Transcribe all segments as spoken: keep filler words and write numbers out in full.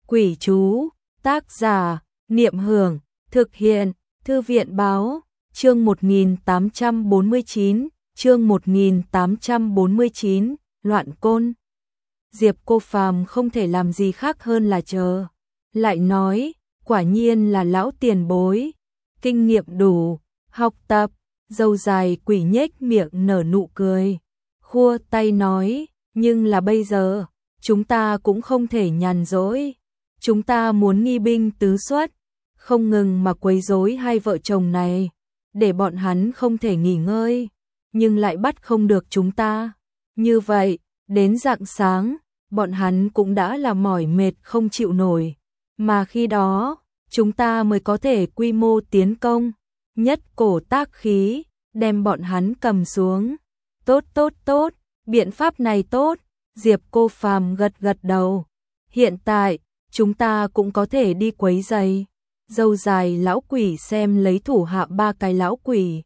Quỷ chú, tác giả, Niệm Hưởng, thực hiện, Thư viện báo, chương một nghìn tám trăm bốn mươi chín, chương một nghìn tám trăm bốn mươi chín, loạn côn. Diệp Cô Phàm không thể làm gì khác hơn là chờ, lại nói, quả nhiên là lão tiền bối, kinh nghiệm đủ, học tập, râu dài quỷ nhếch miệng nở nụ cười, khua tay nói, nhưng là bây giờ, chúng ta cũng không thể nhàn rỗi, chúng ta muốn nghi binh tứ xuất, không ngừng mà quấy rối hai vợ chồng này, để bọn hắn không thể nghỉ ngơi, nhưng lại bắt không được chúng ta. Như vậy, đến rạng sáng, bọn hắn cũng đã là mỏi mệt không chịu nổi, mà khi đó, chúng ta mới có thể quy mô tiến công, nhất cổ tác khí, đem bọn hắn cầm xuống. Tốt tốt tốt, biện pháp này tốt, Diệp Cô Phàm gật gật đầu. Hiện tại, chúng ta cũng có thể đi quấy giày. Dâu dài lão quỷ xem lấy thủ hạ ba cái lão quỷ.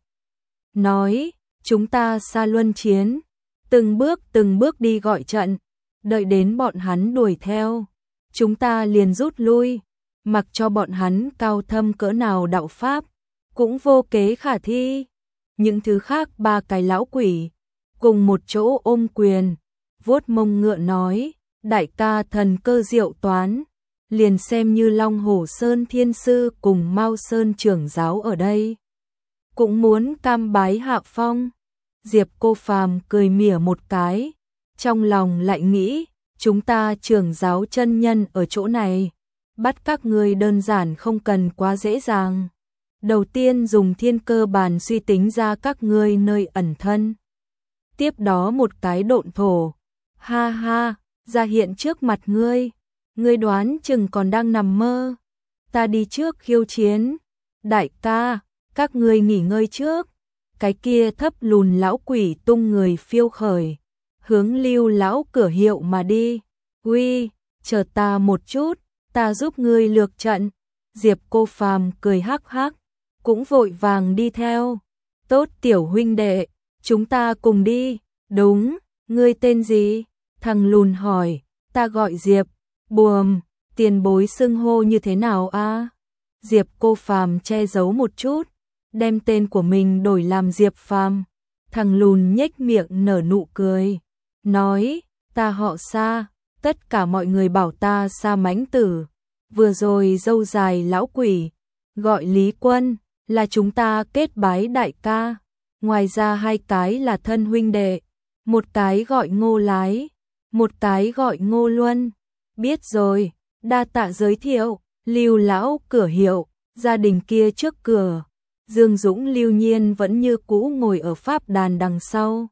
Nói, chúng ta xa luân chiến, từng bước từng bước đi gọi trận, đợi đến bọn hắn đuổi theo. Chúng ta liền rút lui, mặc cho bọn hắn cao thâm cỡ nào đạo pháp, cũng vô kế khả thi. Những thứ khác ba cái lão quỷ, cùng một chỗ ôm quyền, vuốt mông ngựa nói, đại ca thần cơ diệu toán, liền xem như Long Hổ Sơn Thiên Sư cùng Mao Sơn trưởng giáo ở đây, cũng muốn cam bái hạ phong. Diệp Cô Phàm cười mỉa một cái, trong lòng lại nghĩ, chúng ta trưởng giáo chân nhân ở chỗ này, bắt các ngươi đơn giản không cần quá dễ dàng. Đầu tiên dùng thiên cơ bàn suy tính ra các ngươi nơi ẩn thân. Tiếp đó một cái độn thổ, ha ha, ra hiện trước mặt ngươi, ngươi đoán chừng còn đang nằm mơ. Ta đi trước khiêu chiến. Đại ca, các ngươi nghỉ ngơi trước. Cái kia thấp lùn lão quỷ tung người phiêu khởi, hướng Lưu lão cửa hiệu mà đi. Uy, chờ ta một chút, ta giúp ngươi lược trận. Diệp Cô Phàm cười hắc hắc, cũng vội vàng đi theo. Tốt tiểu huynh đệ, chúng ta cùng đi. Đúng, ngươi tên gì? Thằng lùn hỏi. Ta gọi Diệp. Buồm, tiền bối xưng hô như thế nào a? Diệp Cô Phàm che giấu một chút, đem tên của mình đổi làm Diệp Phàm. Thằng lùn nhếch miệng nở nụ cười, nói, ta họ Sa, tất cả mọi người bảo ta Sa Mãnh Tử. Vừa rồi dâu dài lão quỷ, gọi Lý Quân, là chúng ta kết bái đại ca. Ngoài ra hai cái là thân huynh đệ, một cái gọi Ngô Lái, một cái gọi Ngô Luân. Biết rồi, đa tạ giới thiệu. Lưu lão cửa hiệu, gia đình kia trước cửa. Dương Dũng Lưu Nhiên vẫn như cũ ngồi ở pháp đàn đằng sau,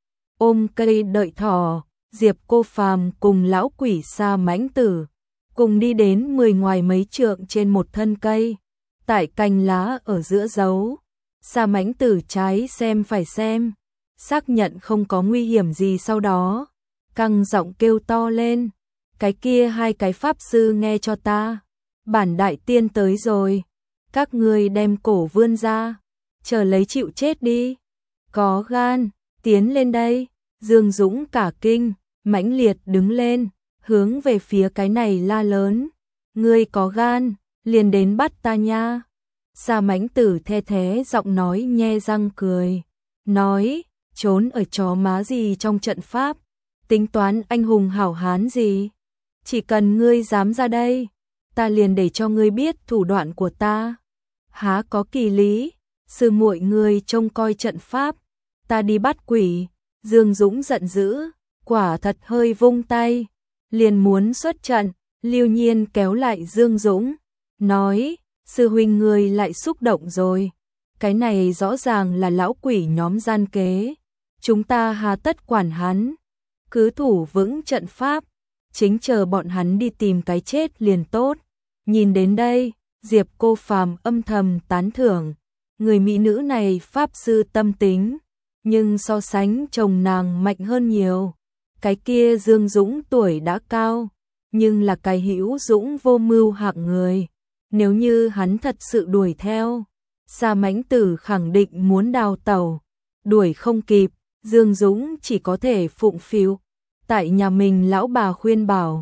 ôm cây đợi thỏ. Diệp Cô Phàm cùng lão quỷ Sa Mãnh Tử cùng đi đến mười ngoài mấy trượng trên một thân cây, tại cành lá ở giữa giấu. Sa Mãnh Tử trái xem phải xem, xác nhận không có nguy hiểm gì, sau đó căng giọng kêu to lên, cái kia hai cái pháp sư nghe cho ta, bản đại tiên tới rồi, các ngươi đem cổ vươn ra, chờ lấy chịu chết đi. Có gan, tiến lên đây. Dương Dũng cả kinh, mãnh liệt đứng lên, hướng về phía cái này la lớn, ngươi có gan, liền đến bắt ta nha. Sa Mãnh Tử the thế giọng nói nhe răng cười, nói, trốn ở chó má gì trong trận pháp, tính toán anh hùng hảo hán gì, chỉ cần ngươi dám ra đây, ta liền để cho ngươi biết thủ đoạn của ta. Há có kỳ lý, sư muội ngươi trông coi trận pháp, ta đi bắt quỷ. Dương Dũng giận dữ, quả thật hơi vung tay, liền muốn xuất trận. Lưu Nhiên kéo lại Dương Dũng, nói, sư huynh ngươi lại xúc động rồi, cái này rõ ràng là lão quỷ nhóm gian kế, chúng ta hà tất quản hắn, cứ thủ vững trận pháp, chính chờ bọn hắn đi tìm cái chết liền tốt. Nhìn đến đây, Diệp Cô Phàm âm thầm tán thưởng, người mỹ nữ này pháp sư tâm tính, nhưng so sánh chồng nàng mạnh hơn nhiều. Cái kia Dương Dũng tuổi đã cao, nhưng là cái hữu dũng vô mưu hạng người, nếu như hắn thật sự đuổi theo, Sa Mãnh Tử khẳng định muốn đào tẩu, đuổi không kịp, Dương Dũng chỉ có thể phụng phịu tại nhà mình lão bà khuyên bảo.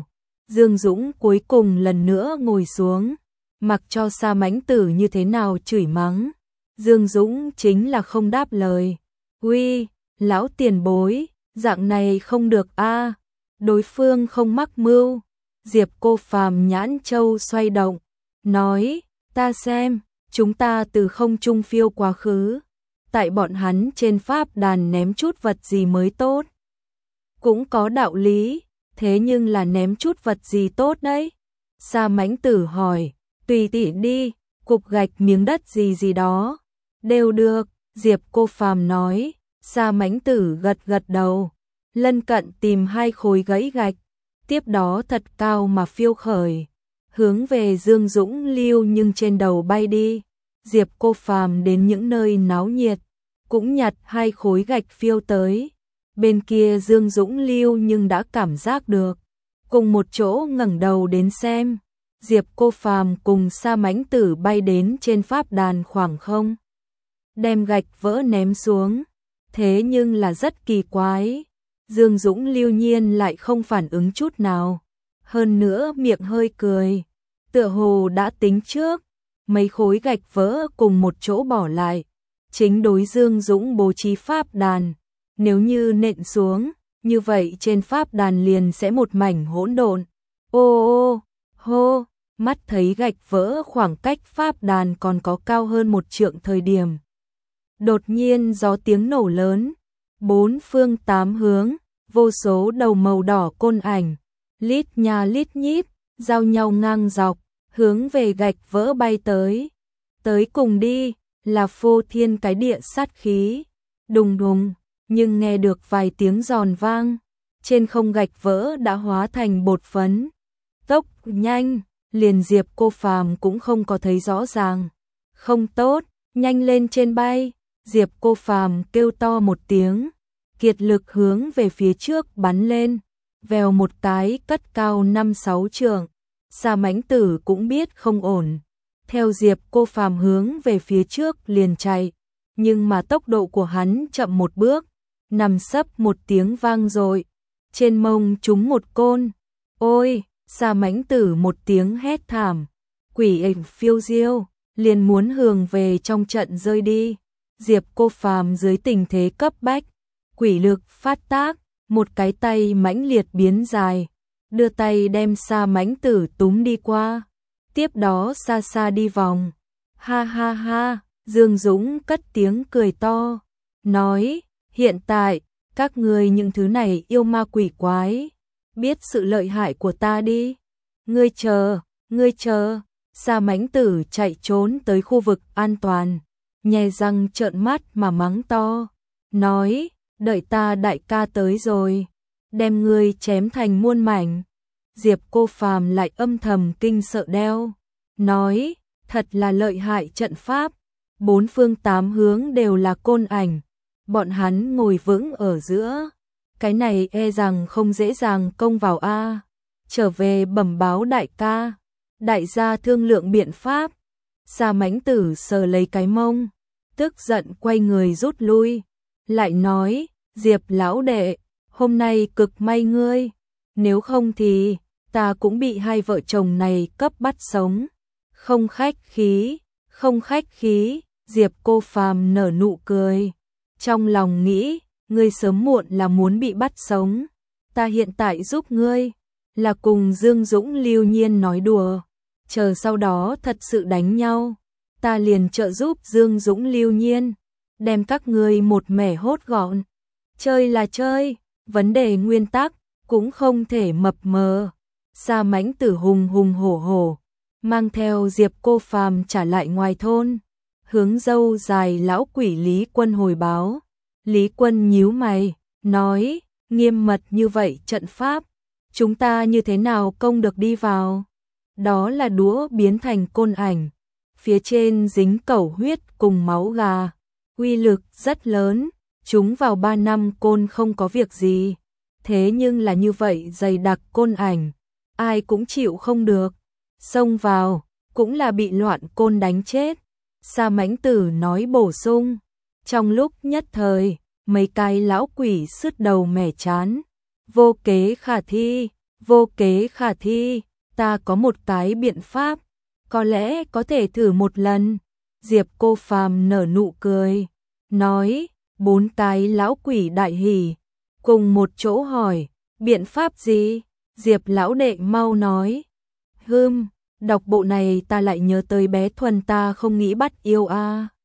Dương Dũng cuối cùng lần nữa ngồi xuống, mặc cho Sa Mãnh Tử như thế nào chửi mắng. Dương Dũng chính là không đáp lời. Uy, lão tiền bối, dạng này không được a. Đối phương không mắc mưu. Diệp Cô Phàm nhãn châu xoay động, nói, ta xem, chúng ta từ không trung phiêu quá khứ. Tại bọn hắn trên pháp đàn ném chút vật gì mới tốt. Cũng có đạo lý, thế nhưng là ném chút vật gì tốt đấy? Sa Mãnh Tử hỏi, tùy tiện đi, cục gạch miếng đất gì gì đó. Đều được, Diệp Cô Phàm nói. Sa Mãnh Tử gật gật đầu, lân cận tìm hai khối gãy gạch, tiếp đó thật cao mà phiêu khởi, hướng về Dương Dũng Lưu nhưng trên đầu bay đi. Diệp Cô Phàm đến những nơi náo nhiệt, cũng nhặt hai khối gạch phiêu tới. Bên kia Dương Dũng Lưu nhưng đã cảm giác được, cùng một chỗ ngẩng đầu đến xem. Diệp Cô Phàm cùng Sa Mãnh Tử bay đến trên pháp đàn khoảng không, đem gạch vỡ ném xuống. Thế nhưng là rất kỳ quái, Dương Dũng Lưu nhiên lại không phản ứng chút nào, hơn nữa miệng hơi cười, tựa hồ đã tính trước, mấy khối gạch vỡ cùng một chỗ bỏ lại, chính đối Dương Dũng bố trí pháp đàn, nếu như nện xuống, như vậy trên pháp đàn liền sẽ một mảnh hỗn độn. Ô ô, hô, mắt thấy gạch vỡ khoảng cách pháp đàn còn có cao hơn một trượng thời điểm. Đột nhiên gió tiếng nổ lớn, bốn phương tám hướng, vô số đầu màu đỏ côn ảnh, lít nha lít nhít, giao nhau ngang dọc, hướng về gạch vỡ bay tới. Tới cùng đi, là phô thiên cái địa sát khí, đùng đùng, nhưng nghe được vài tiếng giòn vang, trên không gạch vỡ đã hóa thành bột phấn. Tốc nhanh, liền Diệp Cô Phàm cũng không có thấy rõ ràng. Không tốt, nhanh lên trên bay. Diệp Cô Phàm kêu to một tiếng, kiệt lực hướng về phía trước bắn lên, vèo một cái cất cao năm sáu trượng. Sa Mãnh Tử cũng biết không ổn, theo Diệp Cô Phàm hướng về phía trước liền chạy, nhưng mà tốc độ của hắn chậm một bước, nằm sấp một tiếng vang rồi, trên mông trúng một côn. Ôi, Sa Mãnh Tử một tiếng hét thảm, quỷ ảnh phiêu diêu, liền muốn hướng về trong trận rơi đi. Diệp Cô Phàm dưới tình thế cấp bách, quỷ lực phát tác, một cái tay mãnh liệt biến dài, đưa tay đem Sa Mãnh Tử túm đi qua, tiếp đó xa xa đi vòng. Ha ha ha, Dương Dũng cất tiếng cười to, nói, hiện tại, các ngươi những thứ này yêu ma quỷ quái, biết sự lợi hại của ta đi. Ngươi chờ, ngươi chờ. Sa Mãnh Tử chạy trốn tới khu vực an toàn, nhe răng trợn mắt mà mắng to, nói, đợi ta đại ca tới rồi, đem ngươi chém thành muôn mảnh. Diệp Cô Phàm lại âm thầm kinh sợ đeo, nói, thật là lợi hại trận pháp, bốn phương tám hướng đều là côn ảnh, bọn hắn ngồi vững ở giữa, cái này e rằng không dễ dàng công vào a. Trở về bẩm báo đại ca, đại gia thương lượng biện pháp. Sa Mãnh Tử sờ lấy cái mông, tức giận quay người rút lui, lại nói, Diệp lão đệ, hôm nay cực may ngươi, nếu không thì ta cũng bị hai vợ chồng này cấp bắt sống. Không khách khí, không khách khí. Diệp Cô Phàm nở nụ cười, trong lòng nghĩ, ngươi sớm muộn là muốn bị bắt sống, ta hiện tại giúp ngươi, là cùng Dương Dũng Lưu Nhiên nói đùa, chờ sau đó thật sự đánh nhau, ta liền trợ giúp Dương Dũng Lưu Nhiên, đem các ngươi một mẻ hốt gọn. Chơi là chơi, vấn đề nguyên tắc cũng không thể mập mờ. Sa Mãnh Tử hùng hùng hổ hổ, mang theo Diệp Cô Phàm trả lại ngoài thôn, hướng dâu dài lão quỷ Lý Quân hồi báo. Lý Quân nhíu mày, nói, nghiêm mật như vậy trận pháp, chúng ta như thế nào công được đi vào? Đó là đũa biến thành côn ảnh, phía trên dính cẩu huyết cùng máu gà, uy lực rất lớn, chúng vào ba năm côn không có việc gì, thế nhưng là như vậy dày đặc côn ảnh, ai cũng chịu không được, xông vào, cũng là bị loạn côn đánh chết. Sa Mãnh Tử nói bổ sung, trong lúc nhất thời, mấy cái lão quỷ sứt đầu mẻ chán, vô kế khả thi, vô kế khả thi, ta có một cái biện pháp, có lẽ có thể thử một lần. Diệp Cô Phàm nở nụ cười, nói, bốn cái lão quỷ đại hỉ, cùng một chỗ hỏi, biện pháp gì? Diệp lão đệ mau nói. Hừm, đọc bộ này ta lại nhớ tới bé Thuần ta không nghĩ bắt yêu a.